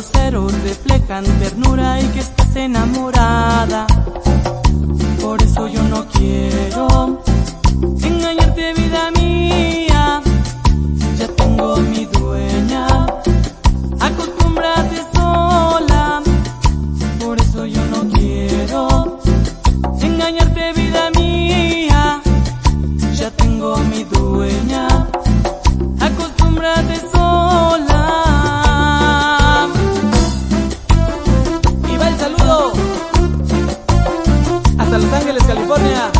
luceros reflejan ternura y que estás enamorada. Por eso yo no quiero engañarte, vida mía. Ya tengo mi dueña, acostúmbrate sola. Por eso yo no quiero engañarte, vida mía. Ya tengo mi dueña, acostúmbrate sola. Y va el saludo hasta Los Ángeles, California.